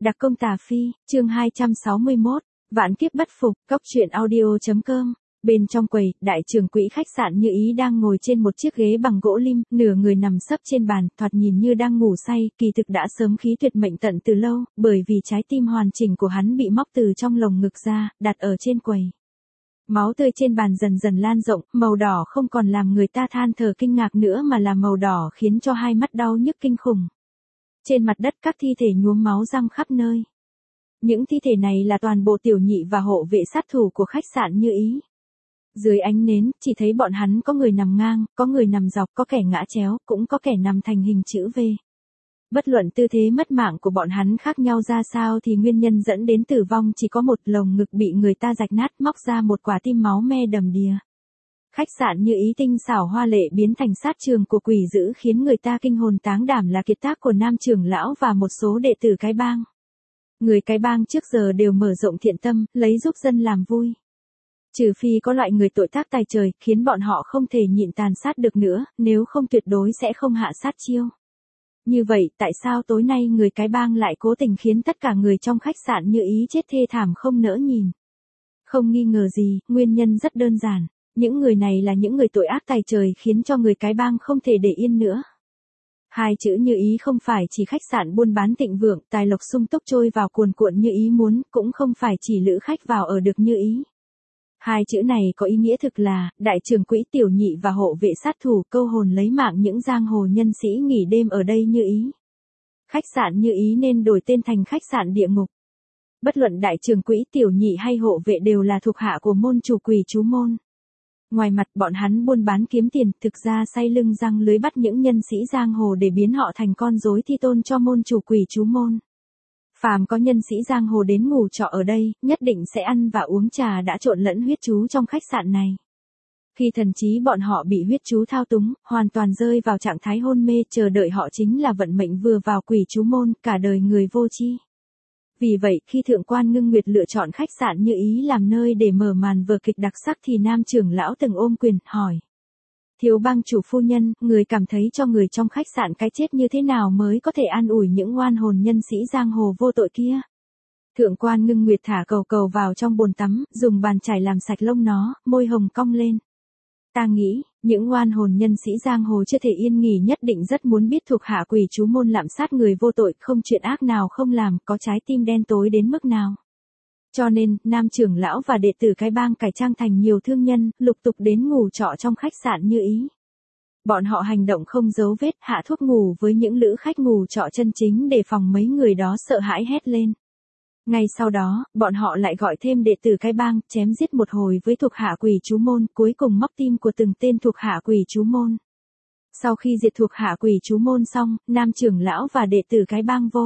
Đặc công Tà Phi, chương 261, Vạn kiếp bất phục, cóc truyện audio.com. Bên trong quầy, đại trưởng quỹ khách sạn Như Ý đang ngồi trên một chiếc ghế bằng gỗ lim, nửa người nằm sấp trên bàn, thoạt nhìn như đang ngủ say, kỳ thực đã sớm khí tuyệt mệnh tận từ lâu, bởi vì trái tim hoàn chỉnh của hắn bị móc từ trong lồng ngực ra, đặt ở trên quầy. Máu tươi trên bàn dần dần lan rộng, màu đỏ không còn làm người ta than thở kinh ngạc nữa mà là màu đỏ khiến cho hai mắt đau nhức kinh khủng. Trên mặt đất các thi thể nhuốm máu răng khắp nơi. Những thi thể này là toàn bộ tiểu nhị và hộ vệ sát thủ của khách sạn Như Ý. Dưới ánh nến, chỉ thấy bọn hắn có người nằm ngang, có người nằm dọc, có kẻ ngã chéo, cũng có kẻ nằm thành hình chữ V. Bất luận tư thế mất mạng của bọn hắn khác nhau ra sao thì nguyên nhân dẫn đến tử vong chỉ có một, lồng ngực bị người ta rạch nát móc ra một quả tim máu me đầm đìa. Khách sạn Như Ý tinh xảo hoa lệ biến thành sát trường của quỷ dữ khiến người ta kinh hồn táng đảm là kiệt tác của nam trưởng lão và một số đệ tử cái bang. Người cái bang trước giờ đều mở rộng thiện tâm, lấy giúp dân làm vui. Trừ phi có loại người tội tác tài trời, khiến bọn họ không thể nhịn tàn sát được nữa, nếu không tuyệt đối sẽ không hạ sát chiêu. Như vậy, tại sao tối nay người cái bang lại cố tình khiến tất cả người trong khách sạn Như Ý chết thê thảm không nỡ nhìn? Không nghi ngờ gì, nguyên nhân rất đơn giản. Những người này là những người tội ác tài trời khiến cho người cái bang không thể để yên nữa. Hai chữ Như Ý không phải chỉ khách sạn buôn bán thịnh vượng, tài lộc sung túc trôi vào cuồn cuộn như ý muốn, cũng không phải chỉ lữ khách vào ở được như ý. Hai chữ này có ý nghĩa thực là, đại trưởng quỹ tiểu nhị và hộ vệ sát thủ câu hồn lấy mạng những giang hồ nhân sĩ nghỉ đêm ở đây Như Ý. Khách sạn Như Ý nên đổi tên thành khách sạn địa ngục. Bất luận đại trưởng quỹ tiểu nhị hay hộ vệ đều là thuộc hạ của môn chủ Quỷ Chú Môn. Ngoài mặt bọn hắn buôn bán kiếm tiền, thực ra say lưng răng lưới bắt những nhân sĩ giang hồ để biến họ thành con rối thi tôn cho môn chủ Quỷ Chú Môn. Phàm có nhân sĩ giang hồ đến ngủ trọ ở đây, nhất định sẽ ăn và uống trà đã trộn lẫn huyết chú trong khách sạn này. Khi thần trí bọn họ bị huyết chú thao túng, hoàn toàn rơi vào trạng thái hôn mê, chờ đợi họ chính là vận mệnh vừa vào Quỷ Chú Môn, cả đời người vô tri. Vì vậy, khi Thượng quan Ngưng Nguyệt lựa chọn khách sạn Như Ý làm nơi để mở màn vở kịch đặc sắc thì nam trưởng lão từng ôm quyền, hỏi. Thiếu bang chủ phu nhân, người cảm thấy cho người trong khách sạn cái chết như thế nào mới có thể an ủi những oan hồn nhân sĩ giang hồ vô tội kia? Thượng quan Ngưng Nguyệt thả cầu cầu vào trong bồn tắm, dùng bàn chải làm sạch lông nó, môi hồng cong lên. Ta nghĩ, những oan hồn nhân sĩ giang hồ chưa thể yên nghỉ nhất định rất muốn biết thuộc hạ Quỷ Chú Môn lạm sát người vô tội, không chuyện ác nào không làm, có trái tim đen tối đến mức nào. Cho nên, nam trưởng lão và đệ tử cái bang cải trang thành nhiều thương nhân, lục tục đến ngủ trọ trong khách sạn Như Ý. Bọn họ hành động không giấu vết, hạ thuốc ngủ với những lữ khách ngủ trọ chân chính để phòng mấy người đó sợ hãi hét lên. Ngay sau đó, bọn họ lại gọi thêm đệ tử cái bang, chém giết một hồi với thuộc hạ Quỷ Chú Môn, cuối cùng móc tim của từng tên thuộc hạ Quỷ Chú Môn. Sau khi diệt thuộc hạ Quỷ Chú Môn xong, nam trưởng lão và đệ tử cái bang vô.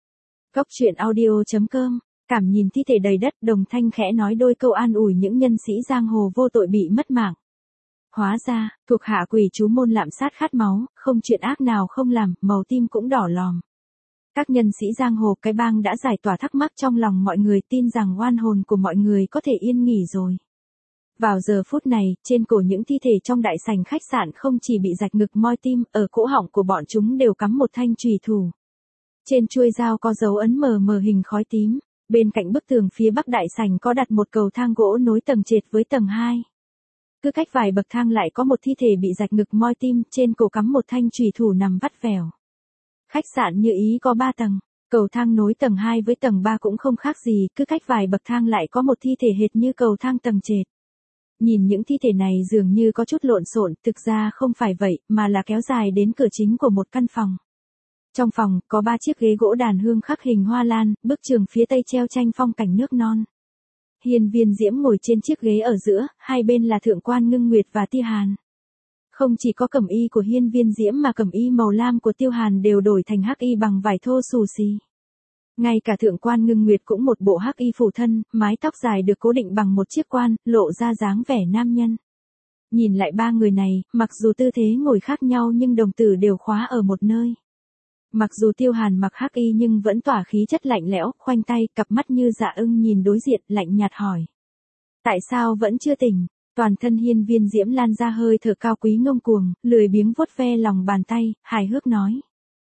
Cóc truyện audio.com, cảm nhìn thi thể đầy đất, đồng thanh khẽ nói đôi câu an ủi những nhân sĩ giang hồ vô tội bị mất mạng. Hóa ra, thuộc hạ Quỷ Chú Môn lạm sát khát máu, không chuyện ác nào không làm, màu tim cũng đỏ lòm. Các nhân sĩ giang hồ cái bang đã giải tỏa thắc mắc trong lòng mọi người, tin rằng oan hồn của mọi người có thể yên nghỉ rồi. Vào giờ phút này, trên cổ những thi thể trong đại sảnh khách sạn không chỉ bị rạch ngực moi tim, ở cổ họng của bọn chúng đều cắm một thanh chùy thủ. Trên chuôi dao có dấu ấn mờ mờ hình khói tím, bên cạnh bức tường phía bắc đại sảnh có đặt một cầu thang gỗ nối tầng trệt với tầng 2. Cứ cách vài bậc thang lại có một thi thể bị rạch ngực moi tim, trên cổ cắm một thanh chùy thủ nằm vắt vẻo. Khách sạn Như Ý có 3 tầng, cầu thang nối tầng 2 với tầng 3 cũng không khác gì, cứ cách vài bậc thang lại có một thi thể hệt như cầu thang tầng trệt. Nhìn những thi thể này dường như có chút lộn xộn, thực ra không phải vậy, mà là kéo dài đến cửa chính của một căn phòng. Trong phòng, có 3 chiếc ghế gỗ đàn hương khắc hình hoa lan, bức tường phía tây treo tranh phong cảnh nước non. Hiên Viên Diễm ngồi trên chiếc ghế ở giữa, hai bên là Thượng quan Ngưng Nguyệt và Tiêu Hàn. Không chỉ có cẩm y của Hiên Viên Diễm mà cẩm y màu lam của Tiêu Hàn đều đổi thành hắc y bằng vải thô xù xì. Ngay cả Thượng quan Ngưng Nguyệt cũng một bộ hắc y phủ thân, mái tóc dài được cố định bằng một chiếc quan, lộ ra dáng vẻ nam nhân. Nhìn lại ba người này, mặc dù tư thế ngồi khác nhau nhưng đồng tử đều khóa ở một nơi. Mặc dù Tiêu Hàn mặc hắc y nhưng vẫn tỏa khí chất lạnh lẽo, khoanh tay, cặp mắt như dạ ưng nhìn đối diện, lạnh nhạt hỏi. Tại sao vẫn chưa tỉnh? Toàn thân Hiên Viên Diễm lan ra hơi thở cao quý ngông cuồng, lười biếng vuốt ve lòng bàn tay, hài hước nói.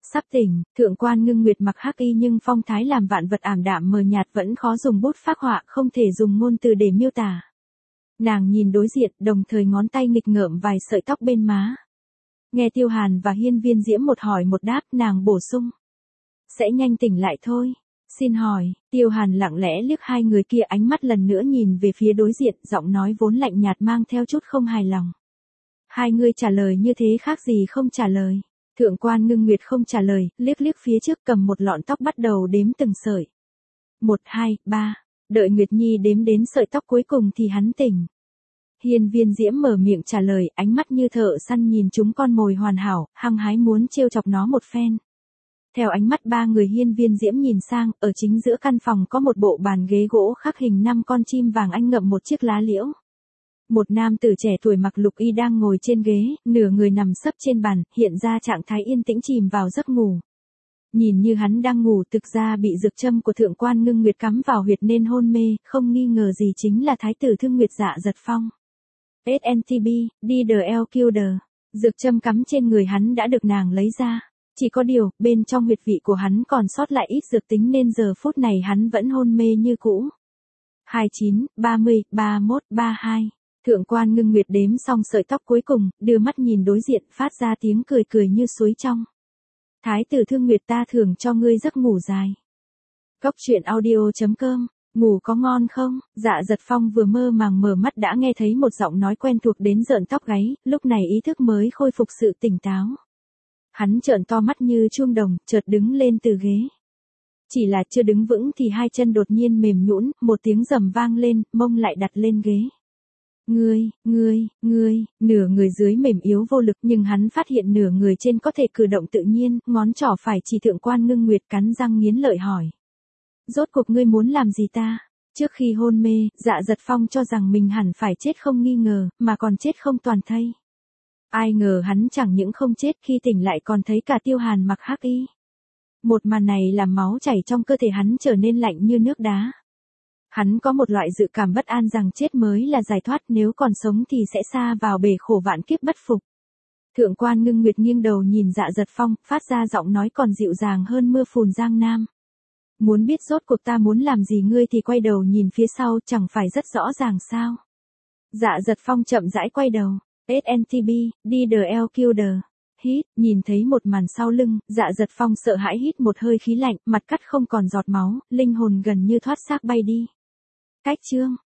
Sắp tỉnh, thượng quan Ngưng Nguyệt mặc hắc y nhưng phong thái làm vạn vật ảm đạm mờ nhạt vẫn khó dùng bút phác họa, không thể dùng ngôn từ để miêu tả. Nàng nhìn đối diện, đồng thời ngón tay nghịch ngợm vài sợi tóc bên má. Nghe Tiêu Hàn và Hiên Viên Diễm một hỏi một đáp, nàng bổ sung. Sẽ nhanh tỉnh lại thôi. Xin hỏi, Tiêu Hàn lặng lẽ liếc hai người kia, ánh mắt lần nữa nhìn về phía đối diện, giọng nói vốn lạnh nhạt mang theo chút không hài lòng. Hai người trả lời như thế khác gì không trả lời. Thượng quan Ngưng Nguyệt không trả lời, liếc liếc phía trước cầm một lọn tóc bắt đầu đếm từng sợi. 1, 2, 3, đợi Nguyệt Nhi đếm đến sợi tóc cuối cùng thì hắn tỉnh. Hiên Viên Diễm mở miệng trả lời, ánh mắt như thợ săn nhìn chúng con mồi hoàn hảo, hăng hái muốn trêu chọc nó một phen. Theo ánh mắt ba người Hiên Viên Diễm nhìn sang, ở chính giữa căn phòng có một bộ bàn ghế gỗ khắc hình 5 con chim vàng anh ngậm một chiếc lá liễu. Một nam tử trẻ tuổi mặc lục y đang ngồi trên ghế, nửa người nằm sấp trên bàn, hiện ra trạng thái yên tĩnh chìm vào giấc ngủ. Nhìn như hắn đang ngủ, thực ra bị dược châm của thượng quan Ngưng Nguyệt cắm vào huyệt nên hôn mê, không nghi ngờ gì chính là thái tử Thương Nguyệt Dạ Giật Phong. SNTB, DDL Killer. Dược châm cắm trên người hắn đã được nàng lấy ra. Chỉ có điều, bên trong huyệt vị của hắn còn sót lại ít dược tính nên giờ phút này hắn vẫn hôn mê như cũ. 29, 30, 31, 32. Thượng quan Ngưng Nguyệt đếm xong sợi tóc cuối cùng, đưa mắt nhìn đối diện, phát ra tiếng cười cười như suối trong. Thái tử Thương Nguyệt, ta thưởng cho ngươi giấc ngủ dài. Cốc truyện audio.com. Ngủ có ngon không? Dạ Giật Phong vừa mơ màng mở mắt đã nghe thấy một giọng nói quen thuộc đến rợn tóc gáy, lúc này ý thức mới khôi phục sự tỉnh táo. Hắn trợn to mắt như chuông đồng, chợt đứng lên từ ghế. Chỉ là chưa đứng vững thì hai chân đột nhiên mềm nhũn, một tiếng rầm vang lên, mông lại đặt lên ghế. Ngươi, nửa người dưới mềm yếu vô lực nhưng hắn phát hiện nửa người trên có thể cử động tự nhiên, ngón trỏ phải chỉ thượng quan Ngưng Nguyệt cắn răng nghiến lợi hỏi. Rốt cuộc ngươi muốn làm gì ta? Trước khi hôn mê, Dạ Giật Phong cho rằng mình hẳn phải chết không nghi ngờ, mà còn chết không toàn thây. Ai ngờ hắn chẳng những không chết, khi tỉnh lại còn thấy cả Tiêu Hàn mặc hắc y. Một màn này làm máu chảy trong cơ thể hắn trở nên lạnh như nước đá. Hắn có một loại dự cảm bất an rằng chết mới là giải thoát, nếu còn sống thì sẽ sa vào bể khổ vạn kiếp bất phục. Thượng quan Ngưng Nguyệt nghiêng đầu nhìn Dạ Giật Phong, phát ra giọng nói còn dịu dàng hơn mưa phùn giang nam. Muốn biết rốt cuộc ta muốn làm gì ngươi thì quay đầu nhìn phía sau, chẳng phải rất rõ ràng sao? Dạ Giật Phong chậm rãi quay đầu. SNTB, DDL Killer. Hít, nhìn thấy một màn sau lưng, Dạ Giật Phong sợ hãi hít một hơi khí lạnh, mặt cắt không còn giọt máu, linh hồn gần như thoát xác bay đi. Cách chương